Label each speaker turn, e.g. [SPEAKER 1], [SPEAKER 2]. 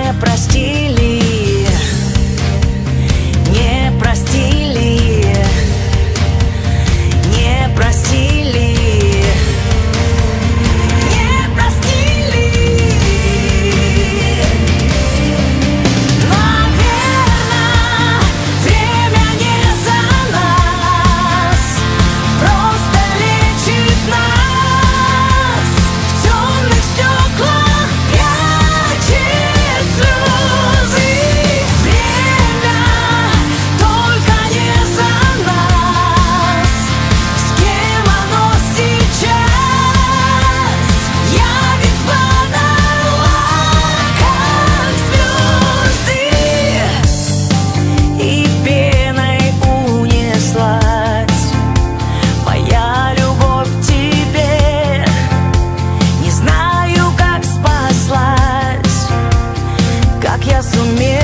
[SPEAKER 1] не простили, не простили, не простили, не простили. Наверно, время не за нас, просто лечит нас. В темных стеклах прячет слезы. Время только не за нас. С кем оно сейчас? Я ведь падала, как звезды, и пеной унеслась моя любовь к тебе. Не знаю, как спаслась, как я сумела